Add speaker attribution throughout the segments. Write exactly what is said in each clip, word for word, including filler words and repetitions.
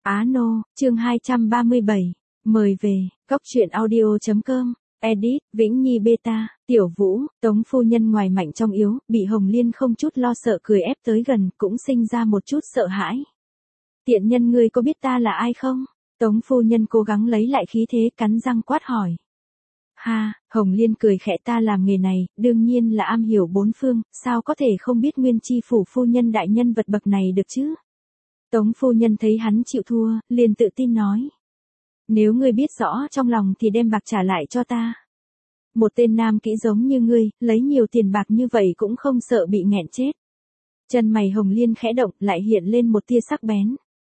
Speaker 1: Á Nô, chương hai trăm ba mươi bảy. Mời về, góc truyện audio.com. Edit, Vĩnh Nhi Beta, Tiểu Vũ, Tống phu nhân ngoài mạnh trong yếu, bị Hồng Liên không chút lo sợ cười ép tới gần, cũng sinh ra một chút sợ hãi. Tiện nhân ngươi có biết ta là ai không? Tống phu nhân cố gắng lấy lại khí thế, cắn răng quát hỏi. Ha, Hồng Liên cười khẽ, ta làm nghề này, đương nhiên là am hiểu bốn phương, sao có thể không biết Nguyên Chi phủ phu nhân đại nhân vật bậc này được chứ? Tống phu nhân thấy hắn chịu thua, liền tự tin nói. Nếu ngươi biết rõ trong lòng thì đem bạc trả lại cho ta. Một tên nam kỹ giống như ngươi, lấy nhiều tiền bạc như vậy cũng không sợ bị nghẹn chết. Chân mày Hồng Liên khẽ động, lại hiện lên một tia sắc bén.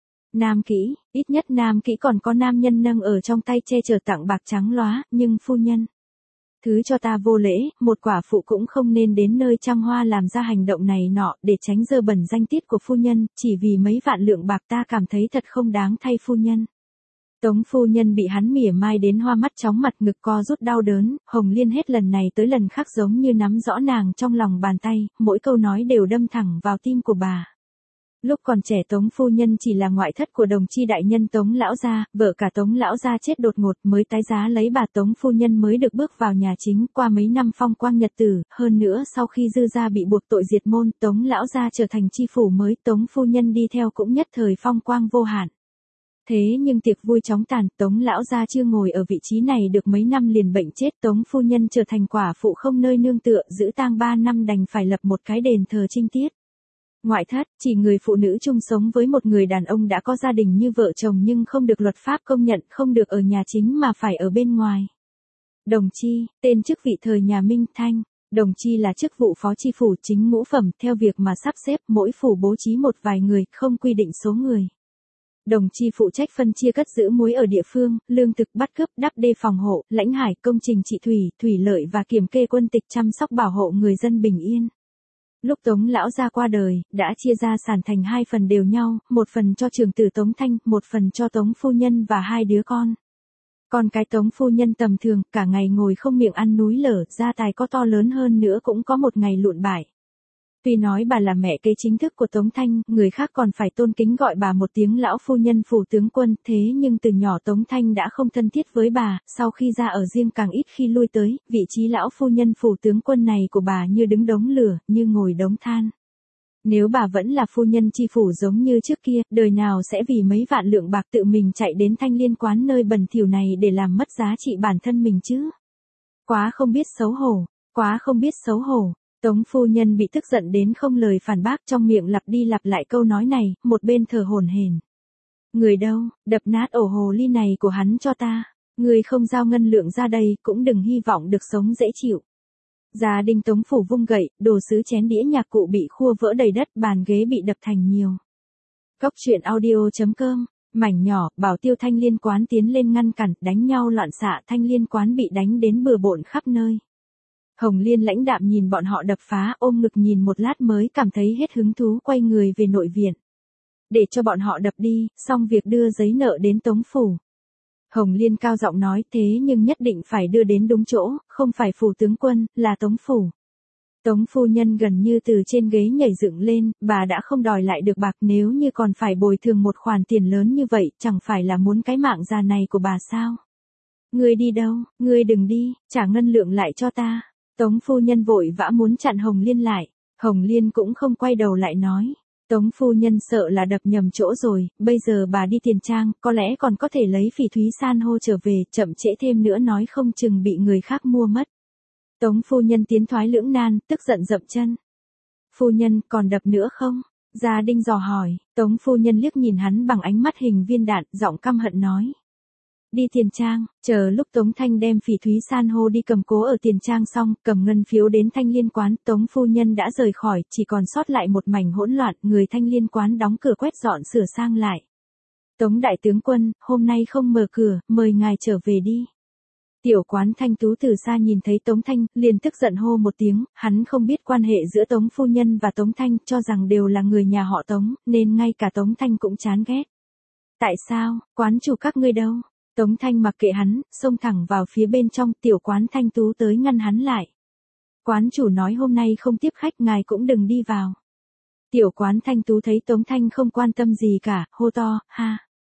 Speaker 1: Nam kỹ, ít nhất nam kỹ còn có nam nhân nâng ở trong tay che chở tặng bạc trắng lóa, nhưng phu nhân. Thứ cho ta vô lễ, một quả phụ cũng không nên đến nơi trăm hoa làm ra hành động này nọ để tránh dơ bẩn danh tiết của phu nhân, chỉ vì mấy vạn lượng bạc ta cảm thấy thật không đáng thay phu nhân. Tống phu nhân bị hắn mỉa mai đến hoa mắt chóng mặt, ngực co rút đau đớn, Hồng Liên hết lần này tới lần khác giống như nắm rõ nàng trong lòng bàn tay, mỗi câu nói đều đâm thẳng vào tim của bà. Lúc còn trẻ Tống phu nhân chỉ là ngoại thất của đồng chi đại nhân Tống lão gia, vợ cả Tống lão gia chết đột ngột, mới tái giá lấy bà Tống phu nhân mới được bước vào nhà chính, qua mấy năm phong quang nhật tử, hơn nữa sau khi dư gia bị buộc tội diệt môn, Tống lão gia trở thành chi phủ mới, Tống phu nhân đi theo cũng nhất thời phong quang vô hạn. Thế nhưng tiệc vui chóng tàn, Tống lão gia chưa ngồi ở vị trí này được mấy năm liền bệnh chết, Tống phu nhân trở thành quả phụ không nơi nương tựa, giữ tang ba năm đành phải lập một cái đền thờ trinh tiết. Ngoại thất, chỉ người phụ nữ chung sống với một người đàn ông đã có gia đình như vợ chồng nhưng không được luật pháp công nhận, không được ở nhà chính mà phải ở bên ngoài. Đồng chi, tên chức vị thời nhà Minh Thanh. Đồng chi là chức vụ phó chi phủ chính ngũ phẩm, theo việc mà sắp xếp mỗi phủ bố trí một vài người, không quy định số người. Đồng chi phụ trách phân chia cất giữ muối ở địa phương, lương thực bắt cướp, đắp đê phòng hộ, lãnh hải, công trình trị thủy, thủy lợi và kiểm kê quân tịch, chăm sóc bảo hộ người dân bình yên. Lúc Tống lão gia qua đời, đã chia gia sản thành hai phần đều nhau, một phần cho trưởng tử Tống Thanh, một phần cho Tống phu nhân và hai đứa con. Còn cái Tống phu nhân tầm thường, cả ngày ngồi không miệng ăn núi lở, gia tài có to lớn hơn nữa cũng có một ngày lụn bại. Tuy nói bà là mẹ kế chính thức của Tống Thanh, người khác còn phải tôn kính gọi bà một tiếng lão phu nhân phủ tướng quân, thế nhưng từ nhỏ Tống Thanh đã không thân thiết với bà, sau khi ra ở riêng càng ít khi lui tới, vị trí lão phu nhân phủ tướng quân này của bà như đứng đống lửa, như ngồi đống than. Nếu bà vẫn là phu nhân chi phủ giống như trước kia, đời nào sẽ vì mấy vạn lượng bạc tự mình chạy đến Thanh Liên quán nơi bẩn thỉu này để làm mất giá trị bản thân mình chứ? Quá không biết xấu hổ, quá không biết xấu hổ. Tống phu nhân bị tức giận đến không lời phản bác, trong miệng lặp đi lặp lại câu nói này, một bên thở hổn hển. Người đâu, đập nát ổ hồ ly này của hắn cho ta, người không giao ngân lượng ra đây cũng đừng hy vọng được sống dễ chịu. Gia đình Tống phủ vung gậy, đồ sứ chén đĩa nhạc cụ bị khua vỡ đầy đất, bàn ghế bị đập thành nhiều. Góc truyện audio.com. Mảnh nhỏ, bảo Tiêu Thanh Liên quán tiến lên ngăn cản, đánh nhau loạn xạ, Thanh Liên quán bị đánh đến bừa bộn khắp nơi. Hồng Liên lãnh đạm nhìn bọn họ đập phá, ôm ngực nhìn một lát mới cảm thấy hết hứng thú, quay người về nội viện. Để cho bọn họ đập đi, xong việc đưa giấy nợ đến Tống phủ. Hồng Liên cao giọng nói, thế nhưng nhất định phải đưa đến đúng chỗ, không phải phủ tướng quân, là Tống phủ. Tống phu nhân gần như từ trên ghế nhảy dựng lên, bà đã không đòi lại được bạc, nếu như còn phải bồi thường một khoản tiền lớn như vậy, chẳng phải là muốn cái mạng già này của bà sao? Ngươi đi đâu, ngươi đừng đi, trả ngân lượng lại cho ta. Tống phu nhân vội vã muốn chặn Hồng Liên lại, Hồng Liên cũng không quay đầu lại nói, Tống phu nhân sợ là đập nhầm chỗ rồi, bây giờ bà đi tiền trang, có lẽ còn có thể lấy phỉ thúy san hô trở về, chậm trễ thêm nữa nói không chừng bị người khác mua mất. Tống phu nhân tiến thoái lưỡng nan, tức giận dậm chân. Phu nhân, còn đập nữa không? Gia Đinh dò hỏi, Tống phu nhân liếc nhìn hắn bằng ánh mắt hình viên đạn, giọng căm hận nói. Đi tiền trang, chờ lúc Tống Thanh đem phỉ thúy san hô đi cầm cố ở tiền trang xong, cầm ngân phiếu đến Thanh Liên quán, Tống phu nhân đã rời khỏi, chỉ còn sót lại một mảnh hỗn loạn, người Thanh Liên quán đóng cửa quét dọn sửa sang lại. Tống đại tướng quân, hôm nay không mở cửa, mời ngài trở về đi. Tiểu quán Thanh Tú từ xa nhìn thấy Tống Thanh, liền tức giận hô một tiếng, hắn không biết quan hệ giữa Tống phu nhân và Tống Thanh, cho rằng đều là người nhà họ Tống, nên ngay cả Tống Thanh cũng chán ghét. Tại sao, quán chủ các ngươi đâu? Tống Thanh mặc kệ hắn, xông thẳng vào phía bên trong, tiểu quán Thanh Tú tới ngăn hắn lại. Quán chủ nói hôm nay không tiếp khách, ngài cũng đừng đi vào. Tiểu quán Thanh Tú thấy Tống Thanh không quan tâm gì cả, hô to, ha.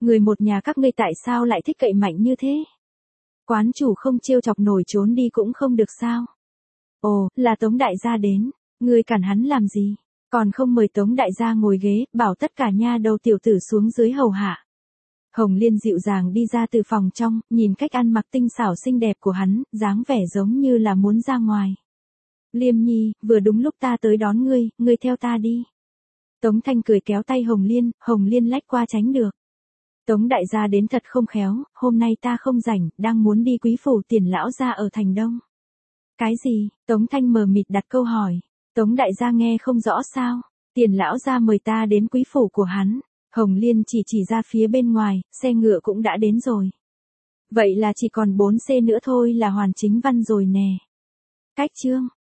Speaker 1: Người một nhà các ngươi tại sao lại thích cậy mạnh như thế? Quán chủ không trêu chọc nổi trốn đi cũng không được sao? Ồ, là Tống đại gia đến, ngươi cản hắn làm gì? Còn không mời Tống đại gia ngồi ghế, bảo tất cả nha đầu tiểu tử xuống dưới hầu hạ. Hồng Liên dịu dàng đi ra từ phòng trong, nhìn cách ăn mặc tinh xảo xinh đẹp của hắn, dáng vẻ giống như là muốn ra ngoài. Liêm Nhi, vừa đúng lúc ta tới đón ngươi, ngươi theo ta đi. Tống Thanh cười kéo tay Hồng Liên, Hồng Liên lách qua tránh được. Tống đại gia đến thật không khéo, hôm nay ta không rảnh, đang muốn đi quý phủ Tiền lão gia ở thành Đông. Cái gì? Tống Thanh mờ mịt đặt câu hỏi. Tống đại gia nghe không rõ sao? Tiền lão gia mời ta đến quý phủ của hắn. Hồng Liên chỉ chỉ ra phía bên ngoài, xe ngựa cũng đã đến rồi. Vậy là chỉ còn bốn xê nữa thôi là hoàn chính văn rồi nè. Cách chương